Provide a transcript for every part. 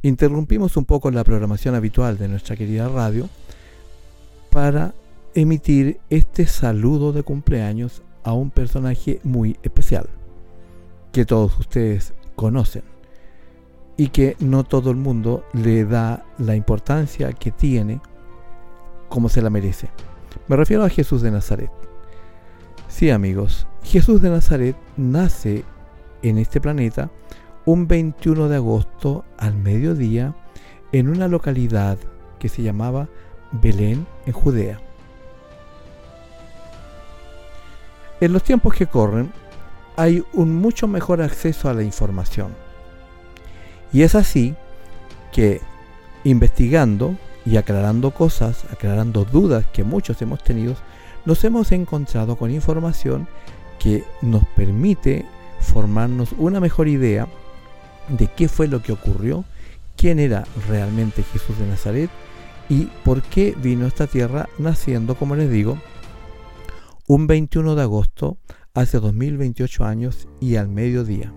interrumpimos un poco la programación habitual de nuestra querida radio para emitir este saludo de cumpleaños a un personaje muy especial que todos ustedes conocen y que no todo el mundo le da la importancia que tiene como se la merece. Me refiero a Jesús de Nazaret. Sí, amigos, Jesús de Nazaret nace en este planeta un 21 de agosto al mediodía en una localidad que se llamaba Belén, en Judea. En los tiempos que corren hay un mucho mejor acceso a la información. Y es así que, investigando y aclarando cosas, aclarando dudas que muchos hemos tenido, nos hemos encontrado con información que nos permite formarnos una mejor idea de qué fue lo que ocurrió, quién era realmente Jesús de Nazaret y por qué vino a esta tierra naciendo, como les digo, un 21 de agosto hace 2028 años y al mediodía.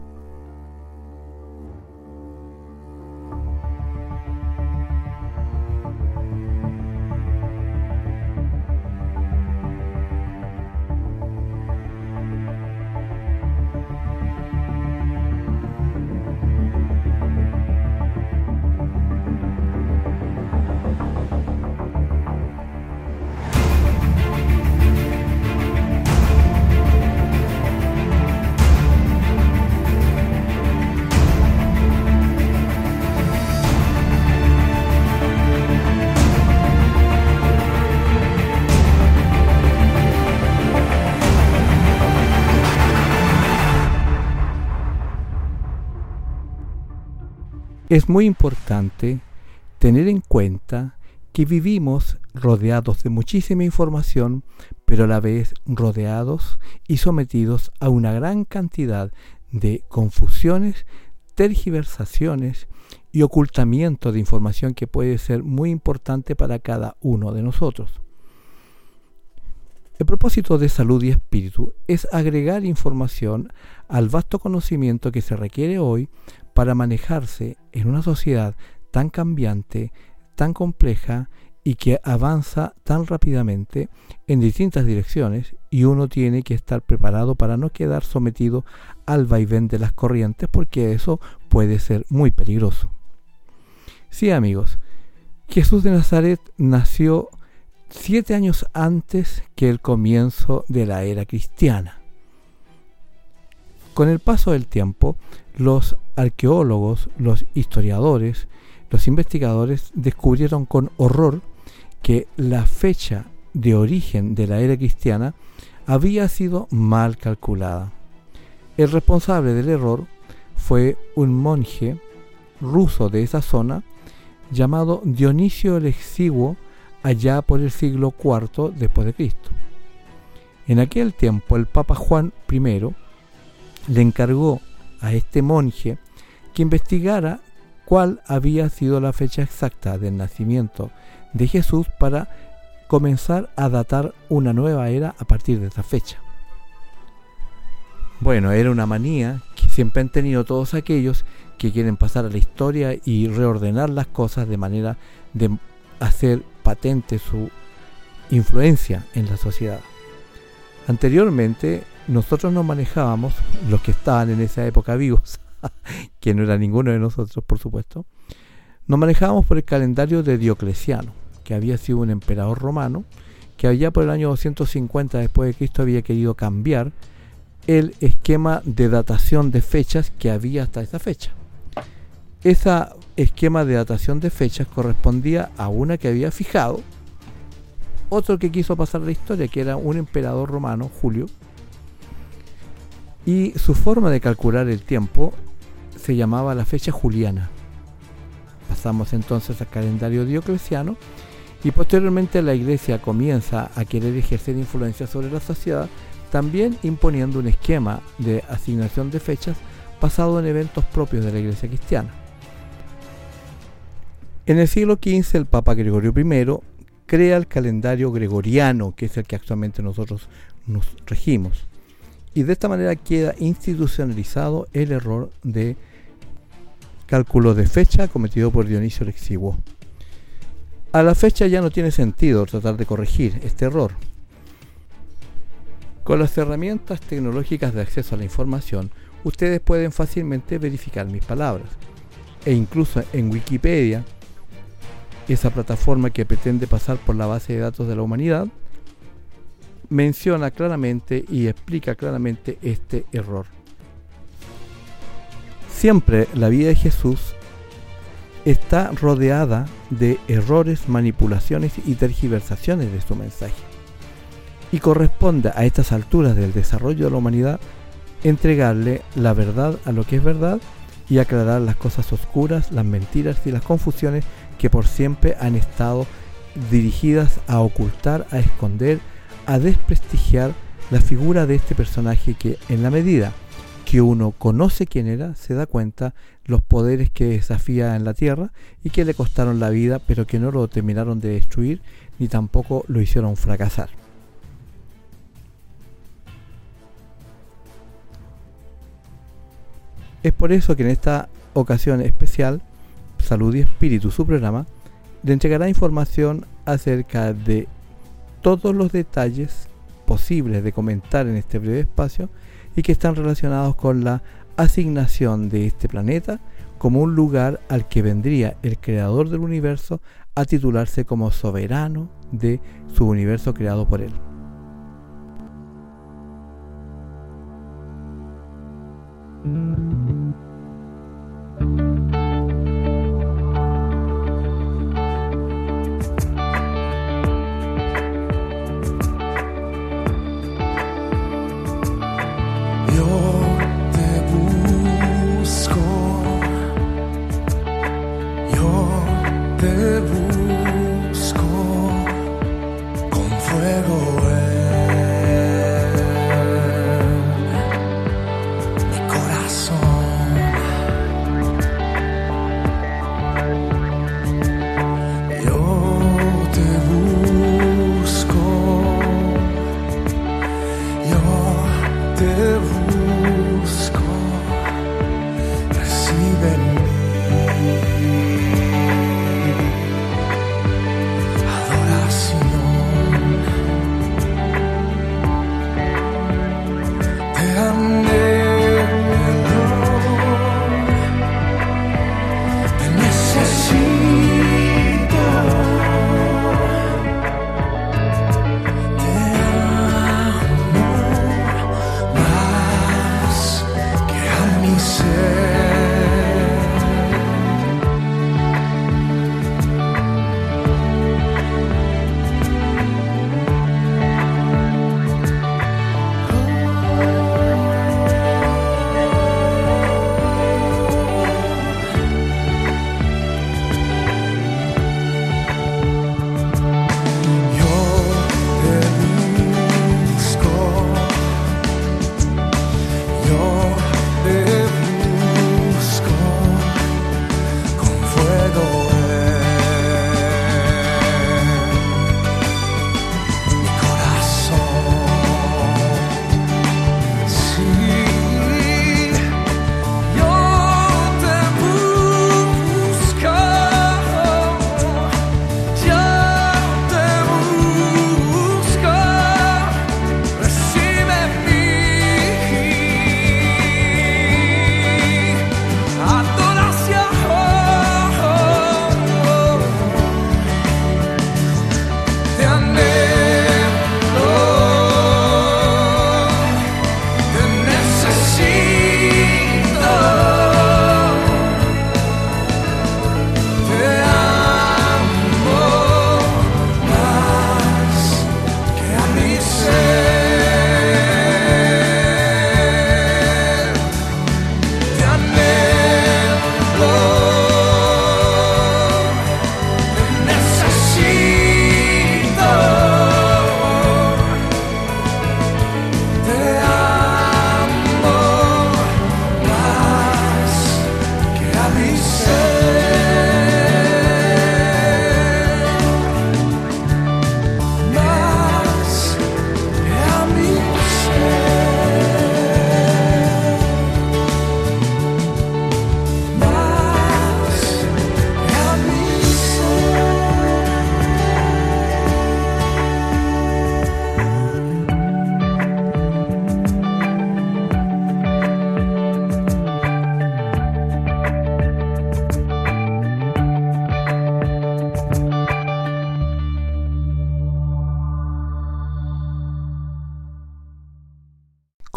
Es muy importante tener en cuenta que vivimos rodeados de muchísima información, pero a la vez rodeados y sometidos a una gran cantidad de confusiones, tergiversaciones y ocultamiento de información que puede ser muy importante para cada uno de nosotros. El propósito de Salud y Espíritu es agregar información al vasto conocimiento que se requiere hoy para manejarse en una sociedad tan cambiante, tan compleja y que avanza tan rápidamente en distintas direcciones, y uno tiene que estar preparado para no quedar sometido al vaivén de las corrientes, porque eso puede ser muy peligroso. Sí, amigos, Jesús de Nazaret nació 7 años antes que el comienzo de la era cristiana. Con el paso del tiempo, los arqueólogos, los historiadores, los investigadores descubrieron con horror que la fecha de origen de la era cristiana había sido mal calculada. El responsable del error fue un monje ruso de esa zona llamado Dionisio el Exiguo, allá por el siglo IV después de Cristo. En aquel tiempo el Papa Juan I le encargó a este monje que investigara cuál había sido la fecha exacta del nacimiento de Jesús para comenzar a datar una nueva era a partir de esa fecha. Bueno, era una manía que siempre han tenido todos aquellos que quieren pasar a la historia y reordenar las cosas de manera de hacer patente su influencia en la sociedad. Anteriormente nosotros nos manejábamos, los que estaban en esa época vivos, que no era ninguno de nosotros, por supuesto, nos manejábamos por el calendario de Diocleciano, que había sido un emperador romano, que allá por el año 250 después de Cristo había querido cambiar el esquema de datación de fechas que había hasta esa fecha. Ese esquema de datación de fechas correspondía a una que había fijado otro que quiso pasar la historia, que era un emperador romano, Julio, y su forma de calcular el tiempo se llamaba la fecha juliana. Pasamos entonces al calendario diocleciano y posteriormente la Iglesia comienza a querer ejercer influencia sobre la sociedad, también imponiendo un esquema de asignación de fechas basado en eventos propios de la Iglesia cristiana. En el siglo XV el Papa Gregorio I crea el calendario gregoriano, que es el que actualmente nosotros nos regimos, y de esta manera queda institucionalizado el error de cálculo de fecha cometido por Dionisio el Exiguo. A la fecha ya no tiene sentido tratar de corregir este error. Con las herramientas tecnológicas de acceso a la información, ustedes pueden fácilmente verificar mis palabras. E incluso en Wikipedia, esa plataforma que pretende pasar por la base de datos de la humanidad, menciona claramente y explica claramente este error. Siempre la vida de Jesús está rodeada de errores, manipulaciones y tergiversaciones de su mensaje. Y corresponde a estas alturas del desarrollo de la humanidad entregarle la verdad a lo que es verdad y aclarar las cosas oscuras, las mentiras y las confusiones que por siempre han estado dirigidas a ocultar, a esconder, a desprestigiar la figura de este personaje que, en la medida que uno conoce quién era, se da cuenta los poderes que desafía en la tierra y que le costaron la vida, pero que no lo terminaron de destruir ni tampoco lo hicieron fracasar. Es por eso que en esta ocasión especial, Salud y Espíritu, su programa, le entregará información acerca de todos los detalles posibles de comentar en este breve espacio y que están relacionados con la asignación de este planeta como un lugar al que vendría el creador del universo a titularse como soberano de su universo creado por él. Te busco con fuego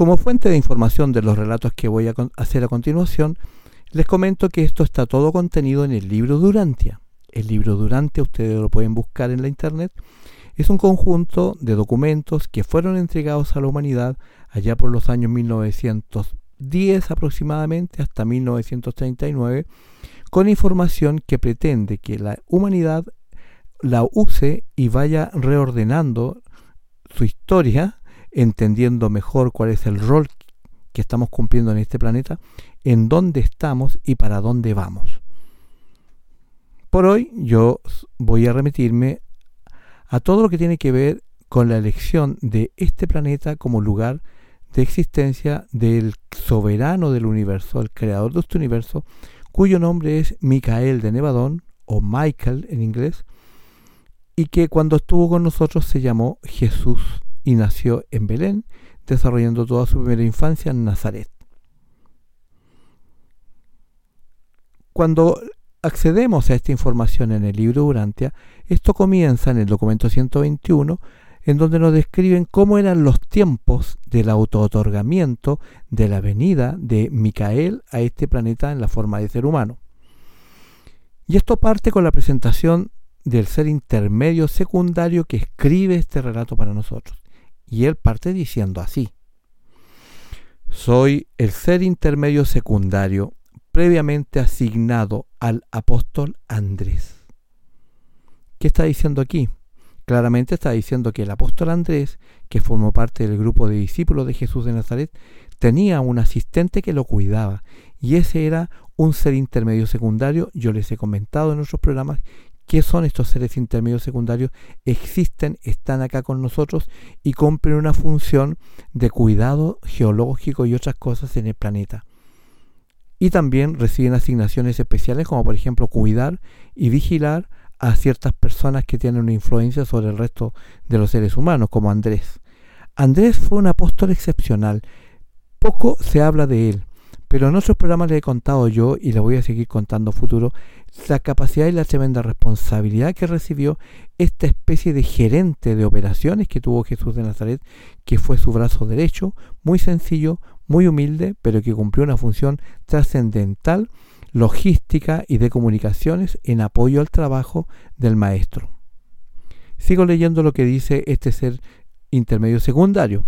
Como fuente de información de los relatos que voy a hacer a continuación, les comento que esto está todo contenido en el libro de Urantia. El libro de Urantia, ustedes lo pueden buscar en la internet, es un conjunto de documentos que fueron entregados a la humanidad allá por los años 1910 aproximadamente hasta 1939, con información que pretende que la humanidad la use y vaya reordenando su historia, entendiendo mejor cuál es el rol que estamos cumpliendo en este planeta, en dónde estamos y para dónde vamos. Por hoy yo voy a remitirme a todo lo que tiene que ver con la elección de este planeta como lugar de existencia del soberano del universo, el creador de este universo, cuyo nombre es Micael de Nevadón, o Michael en inglés, y que cuando estuvo con nosotros se llamó Jesús y nació en Belén, desarrollando toda su primera infancia en Nazaret. Cuando accedemos a esta información en el libro Urantia, esto comienza en el documento 121, en donde nos describen cómo eran los tiempos del autootorgamiento de la venida de Micael a este planeta en la forma de ser humano. Y esto parte con la presentación del ser intermedio secundario que escribe este relato para nosotros. Y él parte diciendo así: soy el ser intermedio secundario previamente asignado al apóstol Andrés. ¿Qué está diciendo aquí? Claramente está diciendo que el apóstol Andrés, que formó parte del grupo de discípulos de Jesús de Nazaret, tenía un asistente que lo cuidaba, y ese era un ser intermedio secundario. Yo les he comentado en otros programas qué son estos seres intermedios secundarios. Existen, están acá con nosotros y cumplen una función de cuidado geológico y otras cosas en el planeta. Y también reciben asignaciones especiales, como por ejemplo cuidar y vigilar a ciertas personas que tienen una influencia sobre el resto de los seres humanos, como Andrés. Andrés fue un apóstol excepcional. Poco se habla de él, pero en otros programas le he contado yo, y le voy a seguir contando futuro, la capacidad y la tremenda responsabilidad que recibió esta especie de gerente de operaciones que tuvo Jesús de Nazaret, que fue su brazo derecho, muy sencillo, muy humilde, pero que cumplió una función trascendental, logística y de comunicaciones en apoyo al trabajo del maestro. Sigo leyendo lo que dice este ser intermedio secundario.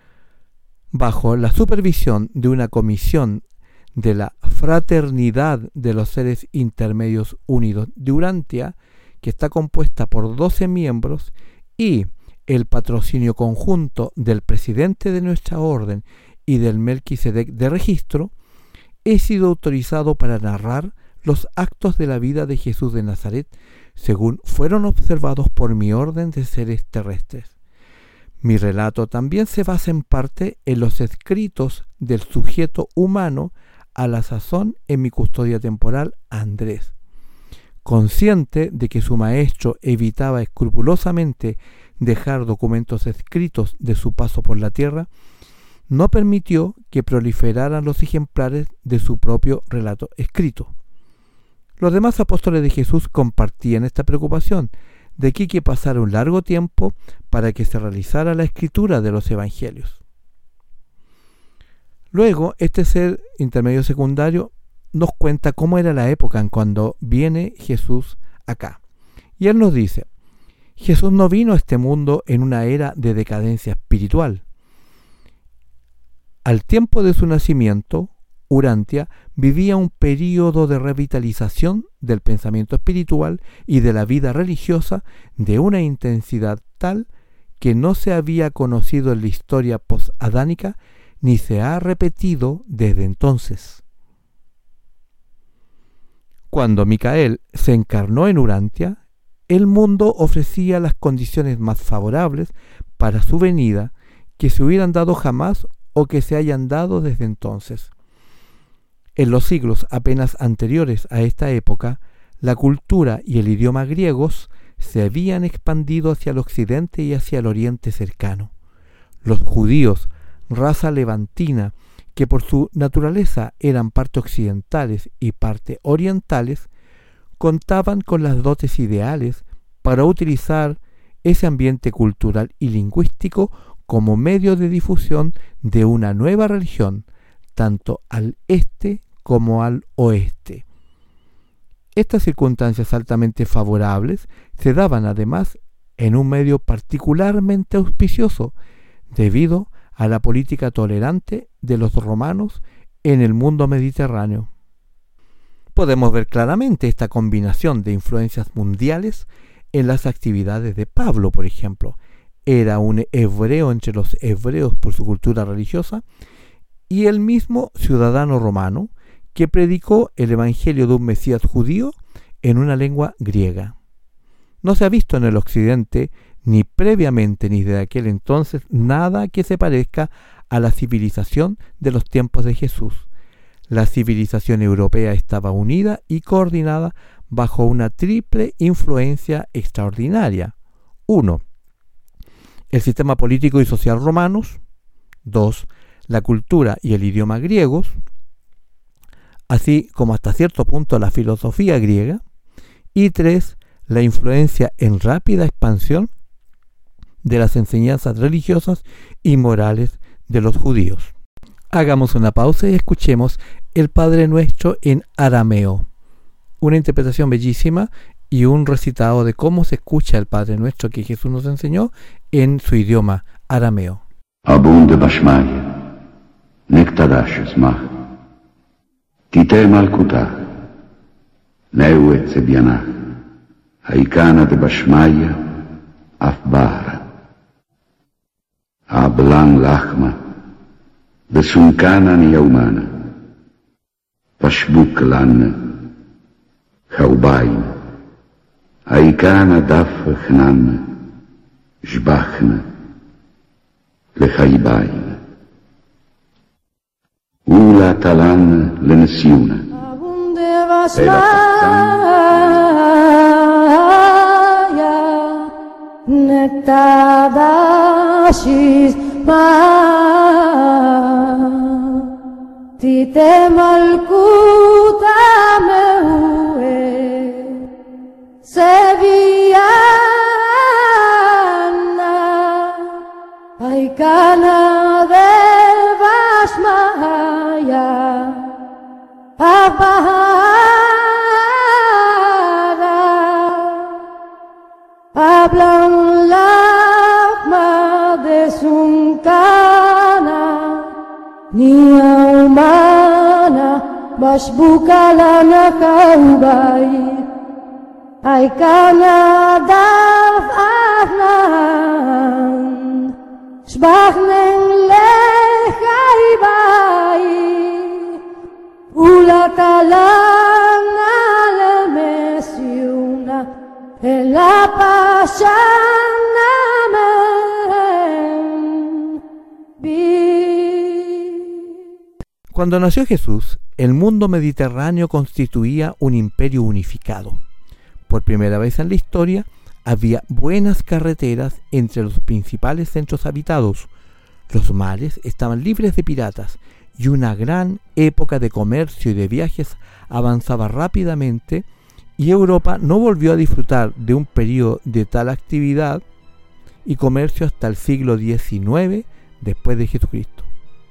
Bajo la supervisión de una comisión de la Fraternidad de los Seres Intermedios Unidos de Urantia, que está compuesta por 12 miembros, y el patrocinio conjunto del presidente de nuestra orden y del Melquisedec de registro, he sido autorizado para narrar los actos de la vida de Jesús de Nazaret según fueron observados por mi orden de seres terrestres. Mi relato también se basa en parte en los escritos del sujeto humano a la sazón en mi custodia temporal, Andrés. Consciente de que su maestro evitaba escrupulosamente dejar documentos escritos de su paso por la tierra, no permitió que proliferaran los ejemplares de su propio relato escrito. Los demás apóstoles de Jesús compartían esta preocupación, de que pasara un largo tiempo para que se realizara la escritura de los evangelios. Luego, este ser intermedio secundario nos cuenta cómo era la época en cuando viene Jesús acá. Y él nos dice: Jesús no vino a este mundo en una era de decadencia espiritual. Al tiempo de su nacimiento, Urantia vivía un período de revitalización del pensamiento espiritual y de la vida religiosa de una intensidad tal que no se había conocido en la historia posadánica ni se ha repetido desde entonces. Cuando Micael se encarnó en Urantia, el mundo ofrecía las condiciones más favorables para su venida que se hubieran dado jamás o que se hayan dado desde entonces. En los siglos apenas anteriores a esta época, la cultura y el idioma griegos se habían expandido hacia el occidente y hacia el oriente cercano. Los judíos, raza levantina, que por su naturaleza eran parte occidentales y parte orientales, contaban con las dotes ideales para utilizar ese ambiente cultural y lingüístico como medio de difusión de una nueva religión, tanto al este como al oeste. Estas circunstancias altamente favorables se daban además en un medio particularmente auspicioso, debido a la política tolerante de los romanos en el mundo mediterráneo. Podemos ver claramente esta combinación de influencias mundiales en las actividades de Pablo, por ejemplo. Era un hebreo entre los hebreos por su cultura religiosa y el mismo ciudadano romano que predicó el evangelio de un Mesías judío en una lengua griega. No se ha visto en el occidente, ni previamente ni desde aquel entonces, nada que se parezca a la civilización de los tiempos de Jesús. La civilización europea estaba unida y coordinada bajo una triple influencia extraordinaria. 1. El sistema político y social romanos. 2. La cultura y el idioma griegos, así como hasta cierto punto la filosofía griega. Y 3. La influencia en rápida expansión de las enseñanzas religiosas y morales de los judíos. Hagamos una pausa y escuchemos el Padre Nuestro en arameo. Una interpretación bellísima y un recitado de cómo se escucha el Padre Nuestro que Jesús nos enseñó en su idioma arameo. Abunde bashmaya, nektadash esmach, tite malkutah, neue tsebianach, haikana de bashmaya, afbara, ablan lachma, besunkana ni yaumana, pashbuk lan, chaubain, haikana daf chnan, jbachna, lechaibain, ula talan lenesiuna, Nektadashis ma tite malkuta meue seviana aikana del bashmaya hablan lagma de sunkana ni humana bashbukalana kaubay ay kana daf afnan shbachnen lechaybay ulatalana lemesiuna en la pasana Cuando nació Jesús, el mundo mediterráneo constituía un imperio unificado. Por primera vez en la historia, había buenas carreteras entre los principales centros habitados. Los mares estaban libres de piratas y una gran época de comercio y de viajes avanzaba rápidamente, y Europa no volvió a disfrutar de un periodo de tal actividad y comercio hasta el siglo XIX después de Jesucristo.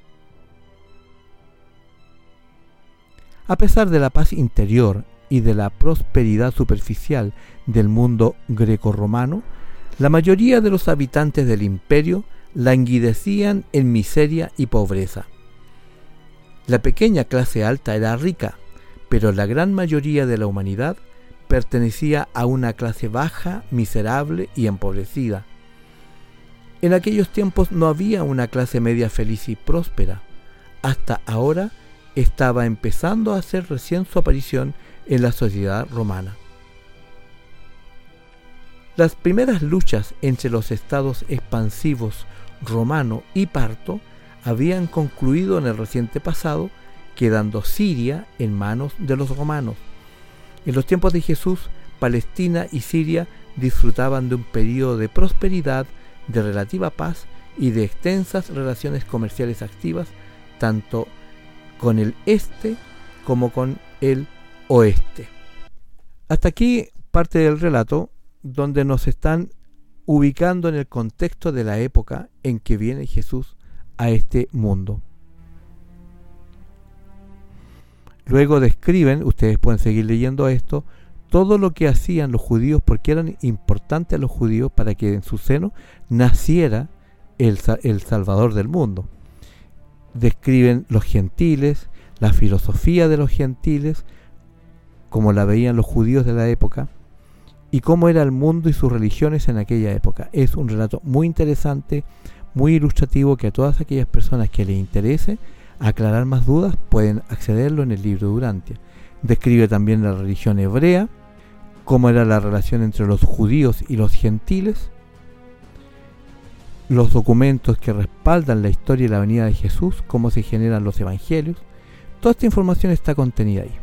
A pesar de la paz interior y de la prosperidad superficial del mundo grecorromano, la mayoría de los habitantes del imperio languidecían en miseria y pobreza. La pequeña clase alta era rica, pero la gran mayoría de la humanidad pertenecía a una clase baja, miserable y empobrecida. En aquellos tiempos no había una clase media feliz y próspera. Hasta ahora estaba empezando a hacer recién su aparición en la sociedad romana. Las primeras luchas entre los estados expansivos romano y parto habían concluido en el reciente pasado, quedando Siria en manos de los romanos. En los tiempos de Jesús, Palestina y Siria disfrutaban de un periodo de prosperidad, de relativa paz y de extensas relaciones comerciales activas, tanto con el este como con el oeste. Hasta aquí parte del relato donde nos están ubicando en el contexto de la época en que viene Jesús a este mundo. Luego describen, ustedes pueden seguir leyendo esto, todo lo que hacían los judíos, porque eran importantes a los judíos para que en su seno naciera el Salvador del mundo. Describen los gentiles, la filosofía de los gentiles, como la veían los judíos de la época, y cómo era el mundo y sus religiones en aquella época. Es un relato muy interesante, muy ilustrativo, que a todas aquellas personas que les interese aclarar más dudas pueden accederlo en el libro de Urantia. Describe también la religión hebrea, cómo era la relación entre los judíos y los gentiles, los documentos que respaldan la historia y la venida de Jesús, cómo se generan los evangelios. Toda esta información está contenida ahí.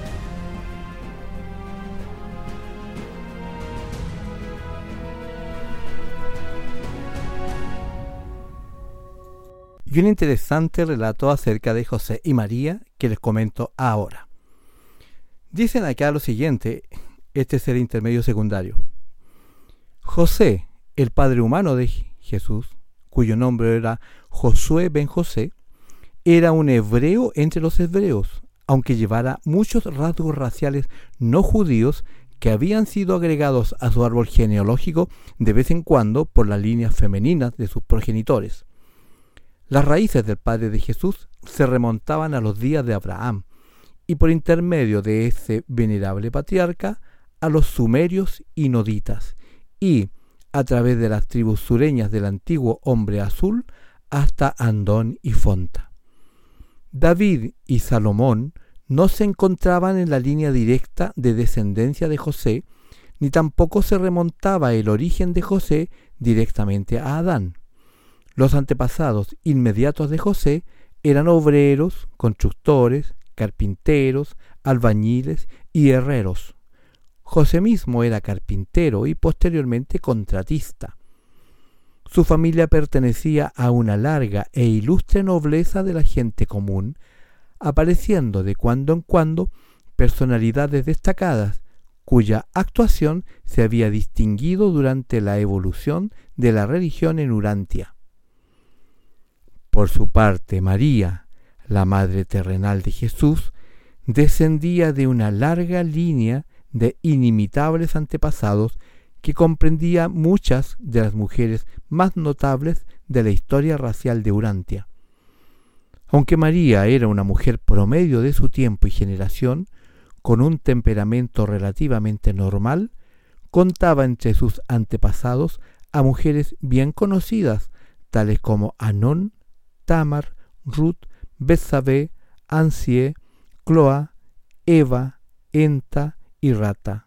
Y un interesante relato acerca de José y María que les comento ahora. Dicen acá lo siguiente, este es el intermedio secundario. José, el padre humano de Jesús, cuyo nombre era Josué ben José, era un hebreo entre los hebreos, aunque llevara muchos rasgos raciales no judíos que habían sido agregados a su árbol genealógico de vez en cuando por las líneas femeninas de sus progenitores. Las raíces del padre de Jesús se remontaban a los días de Abraham y por intermedio de ese venerable patriarca a los sumerios y noditas y a través de las tribus sureñas del antiguo hombre azul hasta Andón y Fonta. David y Salomón no se encontraban en la línea directa de descendencia de José, ni tampoco se remontaba el origen de José directamente a Adán. Los antepasados inmediatos de José eran obreros, constructores, carpinteros, albañiles y herreros. José mismo era carpintero y posteriormente contratista. Su familia pertenecía a una larga e ilustre nobleza de la gente común, apareciendo de cuando en cuando personalidades destacadas, cuya actuación se había distinguido durante la evolución de la religión en Urantia. Por su parte, María, la madre terrenal de Jesús, descendía de una larga línea de inimitables antepasados que comprendía muchas de las mujeres más notables de la historia racial de Urantia. Aunque María era una mujer promedio de su tiempo y generación, con un temperamento relativamente normal, contaba entre sus antepasados a mujeres bien conocidas, tales como Anón, Tamar, Ruth, Betsabé, Ansie, Cloa, Eva, Enta y Rata.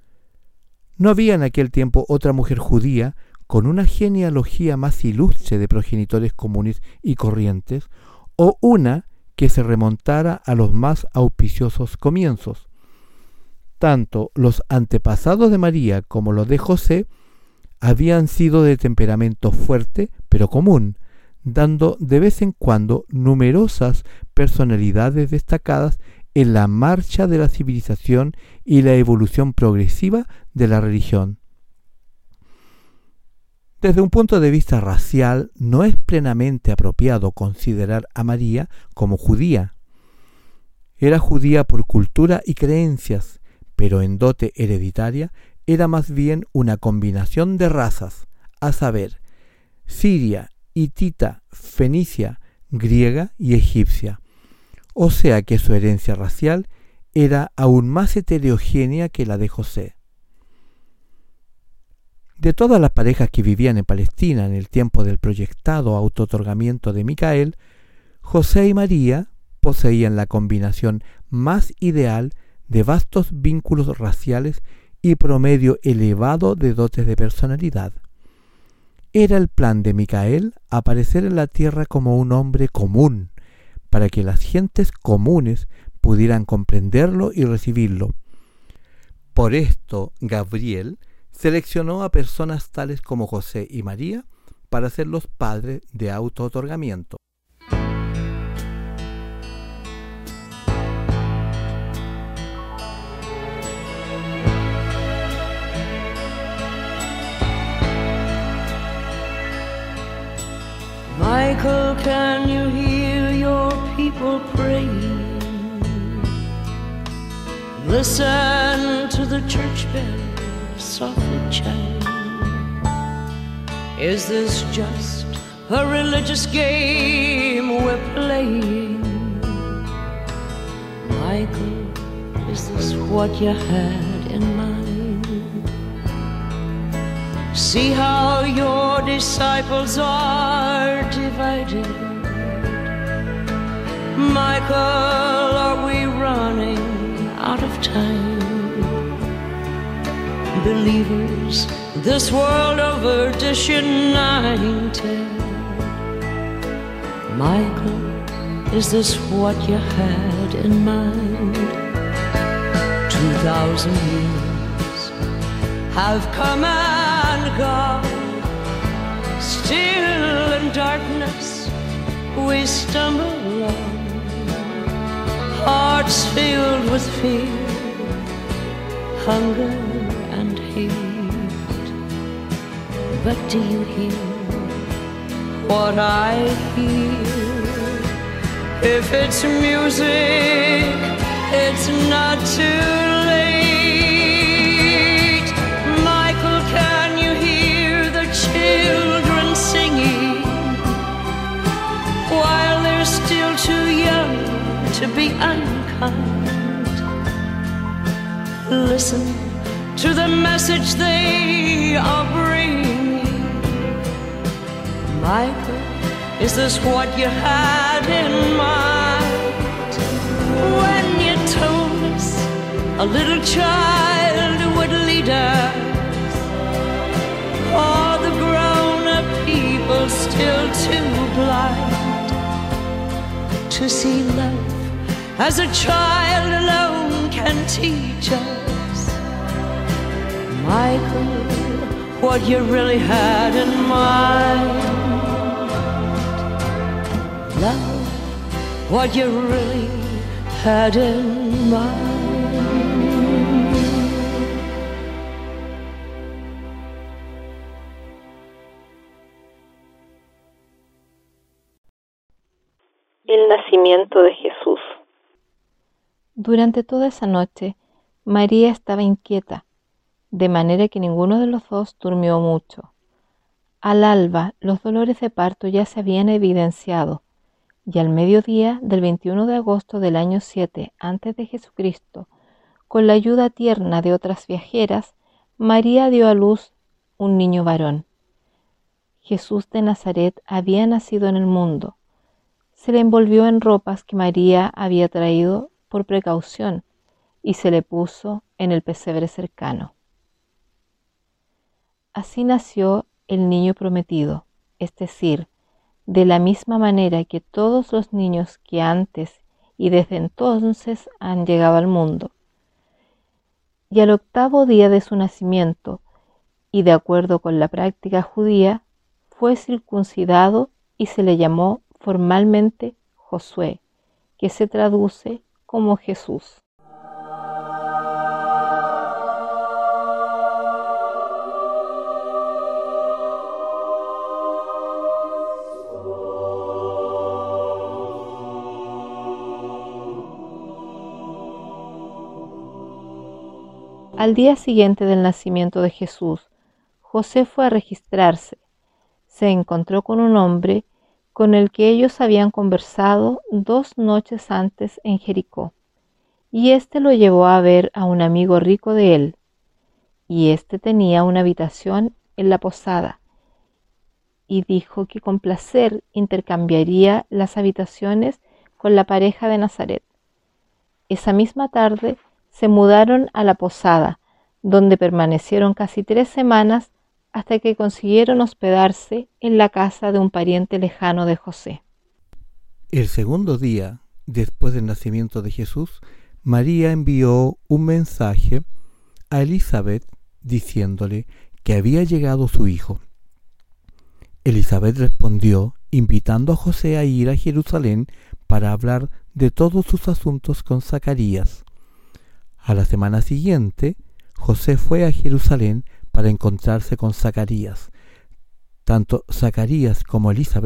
No había en aquel tiempo otra mujer judía con una genealogía más ilustre de progenitores comunes y corrientes, o una que se remontara a los más auspiciosos comienzos. Tanto los antepasados de María como los de José habían sido de temperamento fuerte pero común, dando de vez en cuando numerosas personalidades destacadas en la marcha de la civilización y la evolución progresiva de la religión. Desde un punto de vista racial, no es plenamente apropiado considerar a María como judía. Era judía por cultura y creencias, pero en dote hereditaria era más bien una combinación de razas, a saber, siria, hitita, fenicia, griega y egipcia. O sea que su herencia racial era aún más heterogénea que la de José. De todas las parejas que vivían en Palestina en el tiempo del proyectado autootorgamiento de Micael, José y María poseían la combinación más ideal de vastos vínculos raciales y promedio elevado de dotes de personalidad. Era el plan de Micael aparecer en la tierra como un hombre común, para que las gentes comunes pudieran comprenderlo y recibirlo. Por esto, Gabriel seleccionó a personas tales como José y María para ser los padres de autootorgamiento. Michael, can you hear your people praying? Listen to the church bells softly chime. Is this just a religious game we're playing? Michael, is this what you had in mind? See how your disciples are divided. Michael, are we running out of time? Believers, this world over, disunited. Michael, is this what you had in mind? 2,000 years have come and gone. Still in darkness we stumble on, hearts filled with fear, hunger and hate. But do you hear what I hear? If it's music, it's not too late. Michael, can you hear the children singing while they're still too young to be unkind? Listen to the message they are bringing. Michael, is this what you had in mind when you told us a little child would lead us? All the grown-up people still too blind to see love as a child alone can teach us. Michael, what you really had in mind? Love, what you really had in mind. El nacimiento de Jesús. Durante toda esa noche, María estaba inquieta, de manera que ninguno de los dos durmió mucho. Al alba, los dolores de parto ya se habían evidenciado, y al mediodía del 21 de agosto del año 7 antes de Jesucristo, con la ayuda tierna de otras viajeras, María dio a luz un niño varón. Jesús de Nazaret había nacido en el mundo. Se le envolvió en ropas que María había traído por precaución y se le puso en el pesebre cercano. Así nació el niño prometido, es decir, de la misma manera que todos los niños que antes y desde entonces han llegado al mundo. Y al 8º día de su nacimiento, y de acuerdo con la práctica judía, fue circuncidado y se le llamó formalmente Josué, que se traduce como Jesús. Al día siguiente del nacimiento de Jesús, José fue a registrarse. Se encontró con un hombre con el que ellos habían conversado 2 noches antes en Jericó, y éste lo llevó a ver a un amigo rico de él, y éste tenía una habitación en la posada, y dijo que con placer intercambiaría las habitaciones con la pareja de Nazaret. Esa misma tarde se mudaron a la posada, donde permanecieron casi 3 semanas hasta que consiguieron hospedarse en la casa de un pariente lejano de José. El segundo día, después del nacimiento de Jesús, María envió un mensaje a Elizabeth diciéndole que había llegado su hijo. Elizabeth respondió invitando a José a ir a Jerusalén para hablar de todos sus asuntos con Zacarías. A la semana siguiente, José fue a Jerusalén para encontrarse con Zacarías. Tanto Zacarías como Elizabeth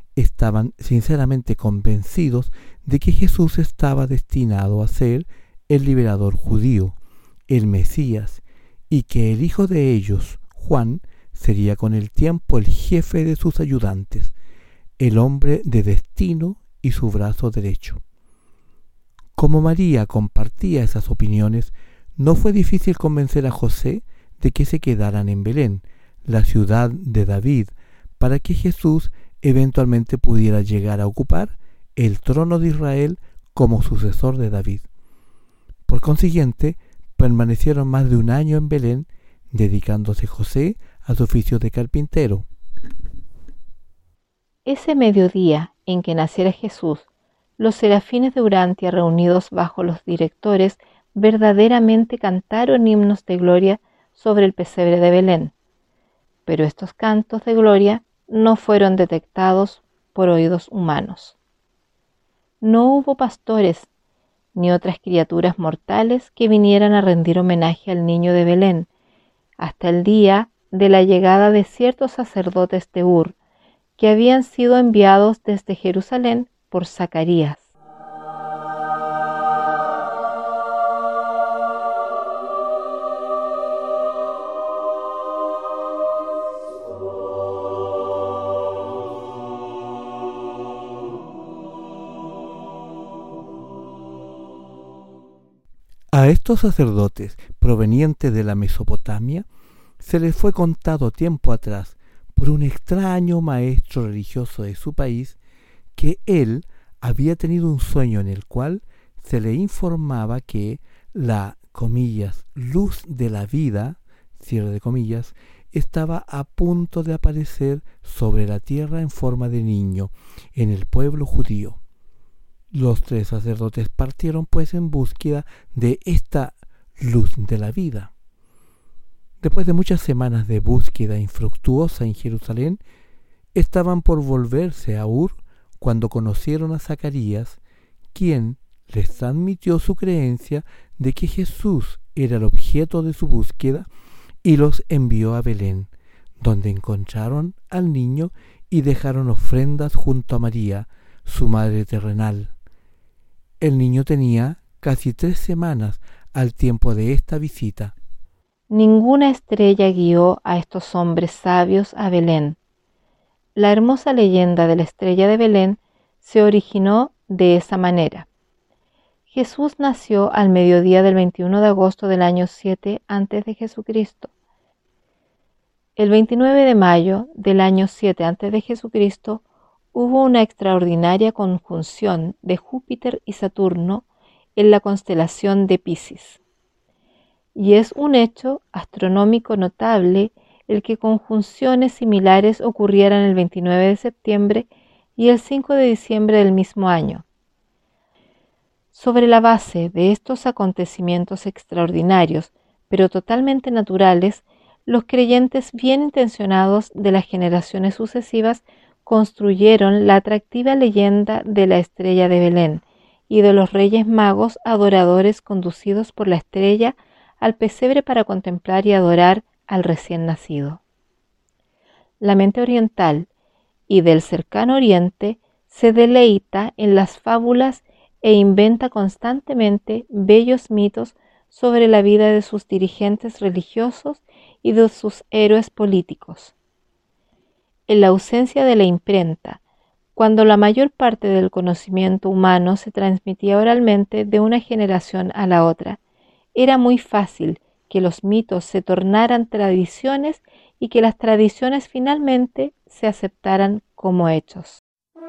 estaban sinceramente convencidos de que Jesús estaba destinado a ser el liberador judío, el Mesías, y que el hijo de ellos, Juan, sería con el tiempo el jefe de sus ayudantes, el hombre de destino y su brazo derecho. Como María compartía esas opiniones, no fue difícil convencer a José de que se quedaran en Belén, la ciudad de David, para que Jesús eventualmente pudiera llegar a ocupar el trono de Israel como sucesor de David. Por consiguiente, permanecieron más de un año en Belén, dedicándose José a su oficio de carpintero. Ese mediodía en que naciera Jesús, los serafines de Urantia, reunidos bajo los directores, verdaderamente cantaron himnos de gloria sobre el pesebre de Belén. Pero estos cantos de gloria no fueron detectados por oídos humanos. No hubo pastores ni otras criaturas mortales que vinieran a rendir homenaje al niño de Belén, hasta el día de la llegada de ciertos sacerdotes de Ur, que habían sido enviados desde Jerusalén por Zacarías. A estos sacerdotes provenientes de la Mesopotamia se les fue contado tiempo atrás por un extraño maestro religioso de su país que él había tenido un sueño en el cual se le informaba que la, comillas, luz de la vida, cierre de comillas, estaba a punto de aparecer sobre la tierra en forma de niño en el pueblo judío. Los tres sacerdotes partieron pues en búsqueda de esta luz de la vida. Después de muchas semanas de búsqueda infructuosa en Jerusalén, estaban por volverse a Ur cuando conocieron a Zacarías, quien les transmitió su creencia de que Jesús era el objeto de su búsqueda y los envió a Belén, donde encontraron al niño y dejaron ofrendas junto a María, su madre terrenal. El niño tenía casi 3 semanas al tiempo de esta visita. Ninguna estrella guió a estos hombres sabios a Belén. La hermosa leyenda de la estrella de Belén se originó de esa manera. Jesús nació al mediodía del 21 de agosto del año 7 a.C. El 29 de mayo del año 7 a.C. hubo una extraordinaria conjunción de Júpiter y Saturno en la constelación de Piscis. Y es un hecho astronómico notable el que conjunciones similares ocurrieran el 29 de septiembre y el 5 de diciembre del mismo año. Sobre la base de estos acontecimientos extraordinarios, pero totalmente naturales, los creyentes bien intencionados de las generaciones sucesivas construyeron la atractiva leyenda de la estrella de Belén y de los reyes magos adoradores conducidos por la estrella al pesebre para contemplar y adorar al recién nacido. La mente oriental y del cercano oriente se deleita en las fábulas e inventa constantemente bellos mitos sobre la vida de sus dirigentes religiosos y de sus héroes políticos. En la ausencia de la imprenta, cuando la mayor parte del conocimiento humano se transmitía oralmente de una generación a la otra, era muy fácil que los mitos se tornaran tradiciones y que las tradiciones finalmente se aceptaran como hechos.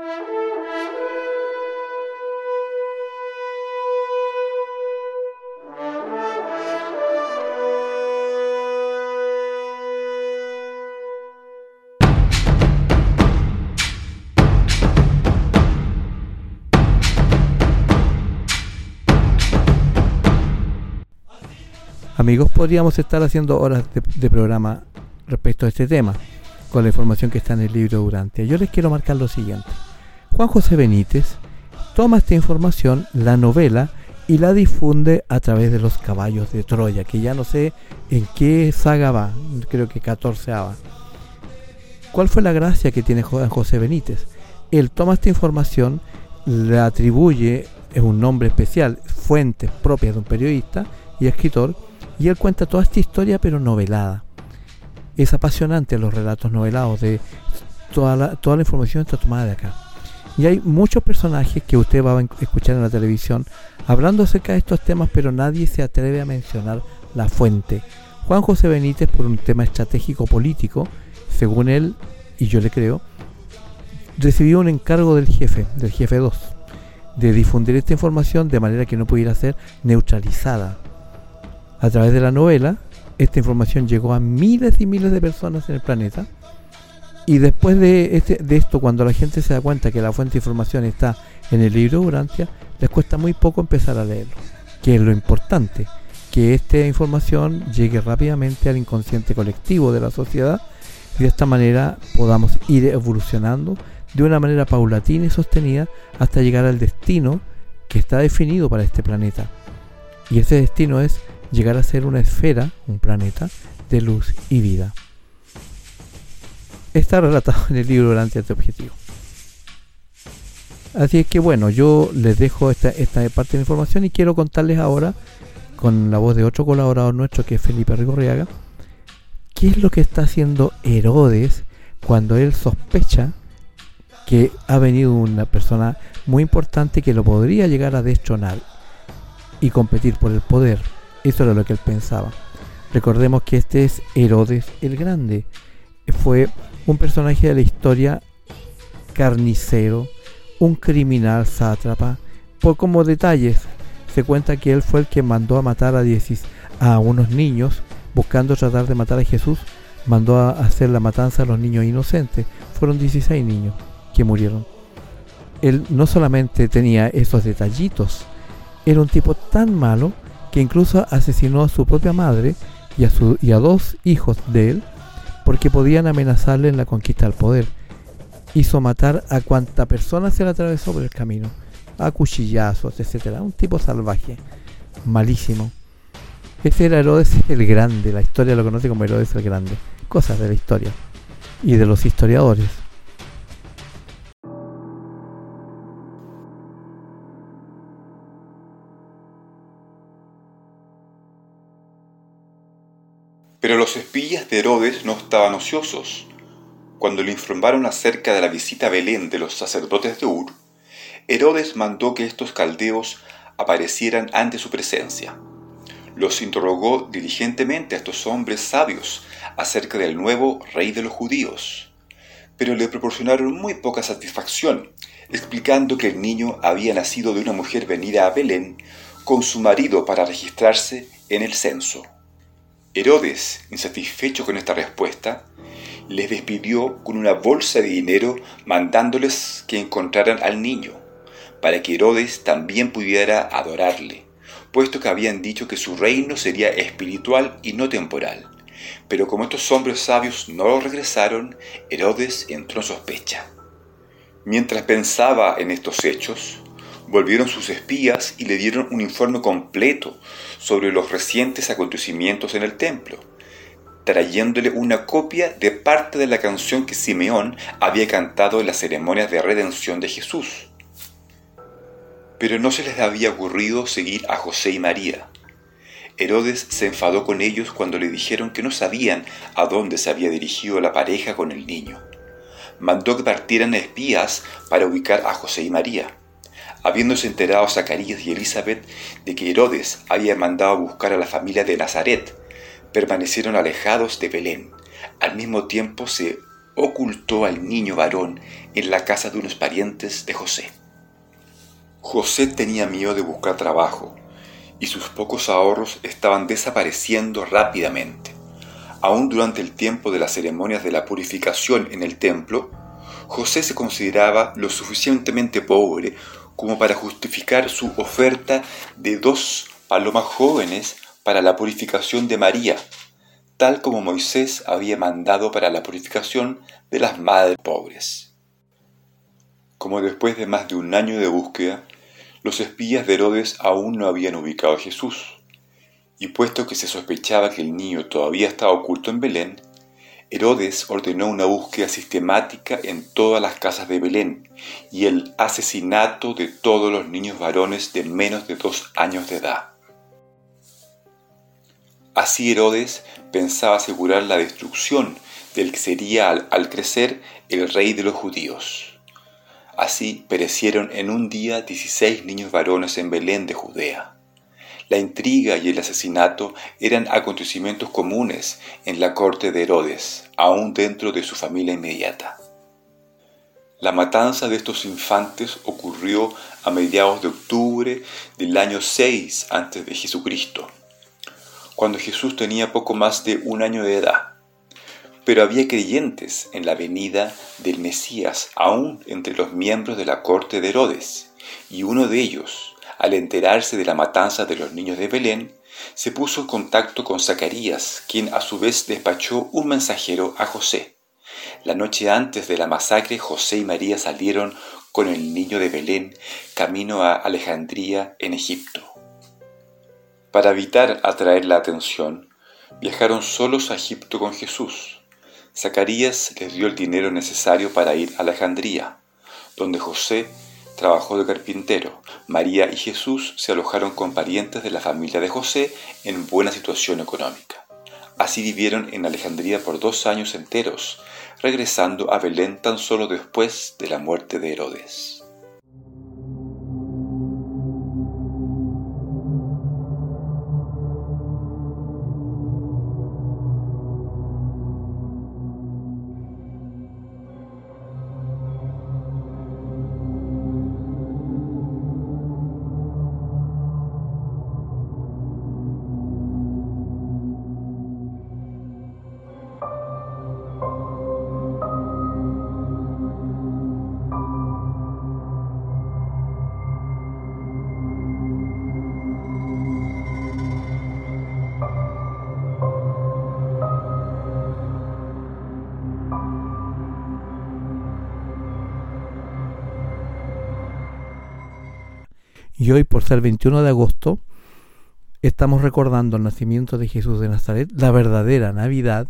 Amigos, podríamos estar haciendo horas de programa respecto a este tema, con la información que está en el libro de Urantia. Yo les quiero marcar lo siguiente. Juan José Benítez toma esta información, la novela, y la difunde a través de Los Caballos de Troya, que ya no sé en qué saga va, creo que 14ª. ¿Cuál fue la gracia que tiene Juan José Benítez? él toma esta información, le atribuye un nombre especial, fuentes propias de un periodista y escritor, y él cuenta toda esta historia pero novelada. Es apasionante los relatos novelados, de toda la información está tomada de acá. Y hay muchos personajes que usted va a escuchar en la televisión hablando acerca de estos temas, pero nadie se atreve a mencionar la fuente. Juan José Benítez, por un tema estratégico político, según él, y yo le creo, recibió un encargo del jefe 2, de difundir esta información de manera que no pudiera ser neutralizada. A través de la novela, esta información llegó a miles y miles de personas en el planeta, y después de esto, cuando la gente se da cuenta que la fuente de información está en el libro de Urantia, les cuesta muy poco empezar a leerlo, que es lo importante, que esta información llegue rápidamente al inconsciente colectivo de la sociedad, y de esta manera podamos ir evolucionando de una manera paulatina y sostenida hasta llegar al destino que está definido para este planeta. Y ese destino es llegar a ser una esfera, un planeta de luz y vida. Está relatado en el libro durante este objetivo. Así es que bueno, yo les dejo esta parte de la información y quiero contarles ahora, con la voz de otro colaborador nuestro que es Felipe Rigorriaga, qué es lo que está haciendo Herodes cuando él sospecha que ha venido una persona muy importante que lo podría llegar a destronar y competir por el poder. Eso era lo que él pensaba. Recordemos que este es Herodes el Grande. Fue un personaje de la historia carnicero, un criminal sátrapa. Por como detalles, se cuenta que él fue el que mandó a matar a unos niños, buscando tratar de matar a Jesús. Mandó a hacer la matanza a los niños inocentes. Fueron 16 niños que murieron. Él no solamente tenía esos detallitos, era un tipo tan malo que incluso asesinó a su propia madre y a 2 hijos de él, porque podían amenazarle en la conquista del poder. Hizo matar a cuanta persona se le atravesó por el camino, a cuchillazos, etcétera. Un tipo salvaje, malísimo. Ese era Herodes el Grande. La historia lo conoce como Herodes el Grande. Cosas de la historia y de los historiadores. Pero los espías de Herodes no estaban ociosos. Cuando le informaron acerca de la visita a Belén de los sacerdotes de Ur, Herodes mandó que estos caldeos aparecieran ante su presencia. Los interrogó diligentemente a estos hombres sabios acerca del nuevo rey de los judíos, pero le proporcionaron muy poca satisfacción, explicando que el niño había nacido de una mujer venida a Belén con su marido para registrarse en el censo. Herodes, insatisfecho con esta respuesta, les despidió con una bolsa de dinero mandándoles que encontraran al niño, para que Herodes también pudiera adorarle, puesto que habían dicho que su reino sería espiritual y no temporal. Pero como estos hombres sabios no lo regresaron, Herodes entró en sospecha. Mientras pensaba en estos hechos, volvieron sus espías y le dieron un informe completo sobre los recientes acontecimientos en el templo, trayéndole una copia de parte de la canción que Simeón había cantado en las ceremonias de redención de Jesús. Pero no se les había ocurrido seguir a José y María. Herodes se enfadó con ellos cuando le dijeron que no sabían a dónde se había dirigido la pareja con el niño. Mandó que partieran espías para ubicar a José y María. Habiéndose enterado Zacarías y Elizabeth de que Herodes había mandado a buscar a la familia de Nazaret, permanecieron alejados de Belén. Al mismo tiempo se ocultó al niño varón en la casa de unos parientes de José. José tenía miedo de buscar trabajo y sus pocos ahorros estaban desapareciendo rápidamente. Aún durante el tiempo de las ceremonias de la purificación en el templo, José se consideraba lo suficientemente pobre como para justificar su oferta de 2 palomas jóvenes para la purificación de María, tal como Moisés había mandado para la purificación de las madres pobres. Como después de más de 1 año de búsqueda, los espías de Herodes aún no habían ubicado a Jesús, y puesto que se sospechaba que el niño todavía estaba oculto en Belén, Herodes ordenó una búsqueda sistemática en todas las casas de Belén y el asesinato de todos los niños varones de menos de 2 años de edad. Así Herodes pensaba asegurar la destrucción del que sería al crecer el rey de los judíos. Así perecieron en un día 16 niños varones en Belén de Judea. La intriga y el asesinato eran acontecimientos comunes en la corte de Herodes, aún dentro de su familia inmediata. La matanza de estos infantes ocurrió a mediados de octubre del año 6 a.C., cuando Jesús tenía poco más de 1 año de edad. Pero había creyentes en la venida del Mesías, aún entre los miembros de la corte de Herodes, y uno de ellos, al enterarse de la matanza de los niños de Belén, se puso en contacto con Zacarías, quien a su vez despachó un mensajero a José. La noche antes de la masacre, José y María salieron con el niño de Belén camino a Alejandría, en Egipto. Para evitar atraer la atención, viajaron solos a Egipto con Jesús. Zacarías les dio el dinero necesario para ir a Alejandría, donde José trabajó de carpintero. María y Jesús se alojaron con parientes de la familia de José en buena situación económica. Así vivieron en Alejandría por 2 años enteros, regresando a Belén tan solo después de la muerte de Herodes. Y hoy, por ser 21 de agosto, estamos recordando el nacimiento de Jesús de Nazaret, la verdadera Navidad,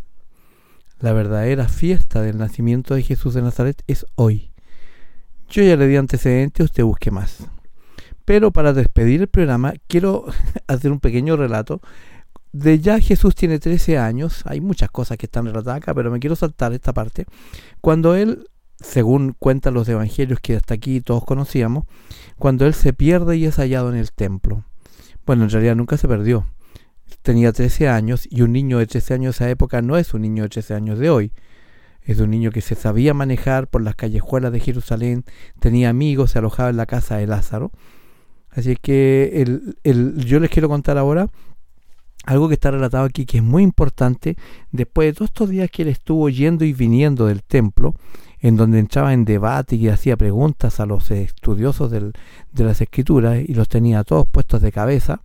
la verdadera fiesta del nacimiento de Jesús de Nazaret es hoy. Yo ya le di antecedentes, usted busque más. Pero para despedir el programa, quiero hacer un pequeño relato. De ya Jesús tiene 13 años, hay muchas cosas que están relatadas acá, pero me quiero saltar esta parte. Cuando él, según cuentan los evangelios que hasta aquí todos conocíamos, cuando él se pierde y es hallado en el templo. Bueno, en realidad nunca se perdió. Tenía 13 años y un niño de 13 años de esa época no es un niño de 13 años de hoy. Es un niño que se sabía manejar por las callejuelas de Jerusalén, tenía amigos, se alojaba en la casa de Lázaro. Así que yo les quiero contar ahora algo que está relatado aquí que es muy importante. Después de todos estos días que él estuvo yendo y viniendo del templo, en donde entraba en debate y hacía preguntas a los estudiosos de las escrituras y los tenía todos puestos de cabeza.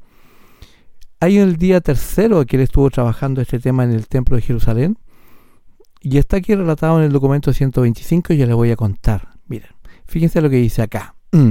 Hay el día tercero que él estuvo trabajando este tema en el templo de Jerusalén y está aquí relatado en el documento 125 y yo les voy a contar. Miren, fíjense lo que dice acá.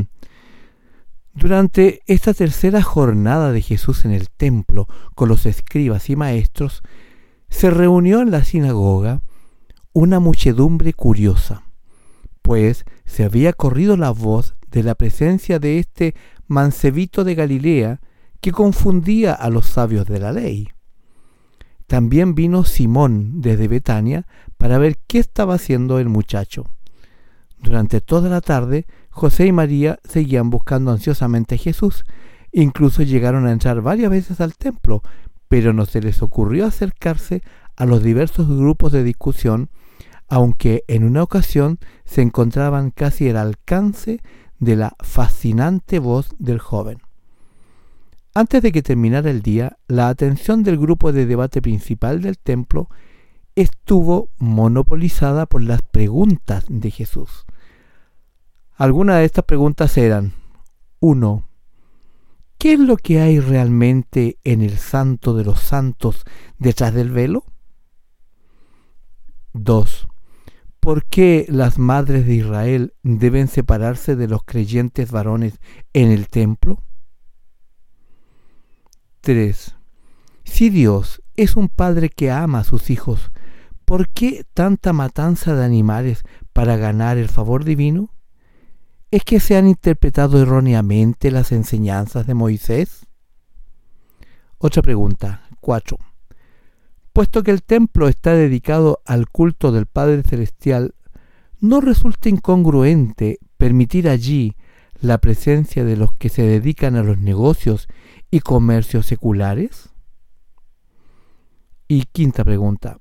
Durante esta tercera jornada de Jesús en el templo con los escribas y maestros, se reunió en la sinagoga una muchedumbre curiosa, pues se había corrido la voz de la presencia de este mancebito de Galilea que confundía a los sabios de la ley. También vino Simón desde Betania para ver qué estaba haciendo el muchacho. Durante toda la tarde, José y María seguían buscando ansiosamente a Jesús. Incluso llegaron a entrar varias veces al templo, pero no se les ocurrió acercarse a los diversos grupos de discusión, aunque en una ocasión se encontraban casi al alcance de la fascinante voz del joven. Antes de que terminara el día, la atención del grupo de debate principal del templo estuvo monopolizada por las preguntas de Jesús. Algunas de estas preguntas eran: 1. ¿Qué es lo que hay realmente en el Santo de los Santos detrás del velo? 2. ¿Por qué las madres de Israel deben separarse de los creyentes varones en el templo? 3. Si Dios es un padre que ama a sus hijos, ¿Por qué tanta matanza de animales para ganar el favor divino? ¿Es que se han interpretado erróneamente las enseñanzas de Moisés? Otra pregunta, 4. Puesto que el templo está dedicado al culto del Padre Celestial, ¿no resulta incongruente permitir allí la presencia de los que se dedican a los negocios y comercios seculares? Y quinta pregunta,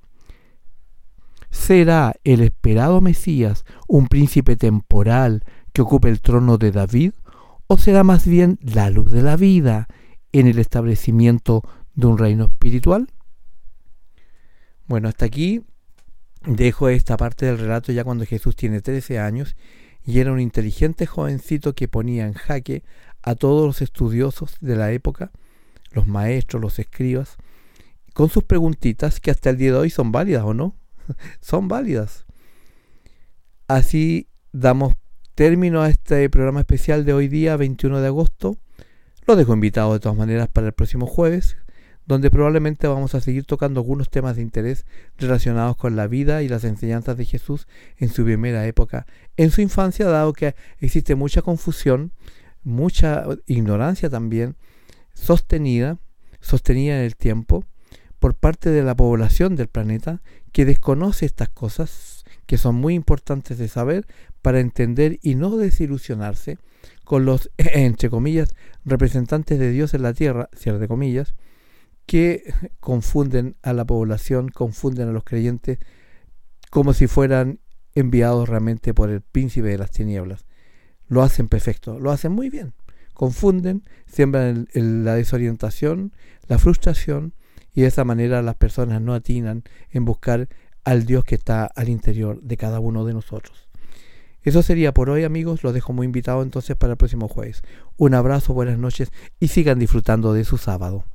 ¿será el esperado Mesías un príncipe temporal que ocupe el trono de David, o será más bien la luz de la vida en el establecimiento de un reino espiritual? Bueno, hasta aquí dejo esta parte del relato ya cuando Jesús tiene 13 años y era un inteligente jovencito que ponía en jaque a todos los estudiosos de la época, los maestros, los escribas, con sus preguntitas que hasta el día de hoy son válidas, ¿o no? Son válidas. Así damos término a este programa especial de hoy día, 21 de agosto. Lo dejo invitado de todas maneras para el próximo jueves, donde probablemente vamos a seguir tocando algunos temas de interés relacionados con la vida y las enseñanzas de Jesús en su primera época, en su infancia, dado que existe mucha confusión, mucha ignorancia también, sostenida en el tiempo, por parte de la población del planeta que desconoce estas cosas que son muy importantes de saber para entender y no desilusionarse con los, entre comillas, representantes de Dios en la tierra, cierre comillas, que confunden a la población, confunden a los creyentes como si fueran enviados realmente por el príncipe de las tinieblas. Lo hacen perfecto, lo hacen muy bien. Confunden, siembran la desorientación, la frustración, y de esa manera las personas no atinan en buscar al Dios que está al interior de cada uno de nosotros. Eso sería por hoy, amigos. Los dejo muy invitados entonces para el próximo jueves. Un abrazo, buenas noches y sigan disfrutando de su sábado.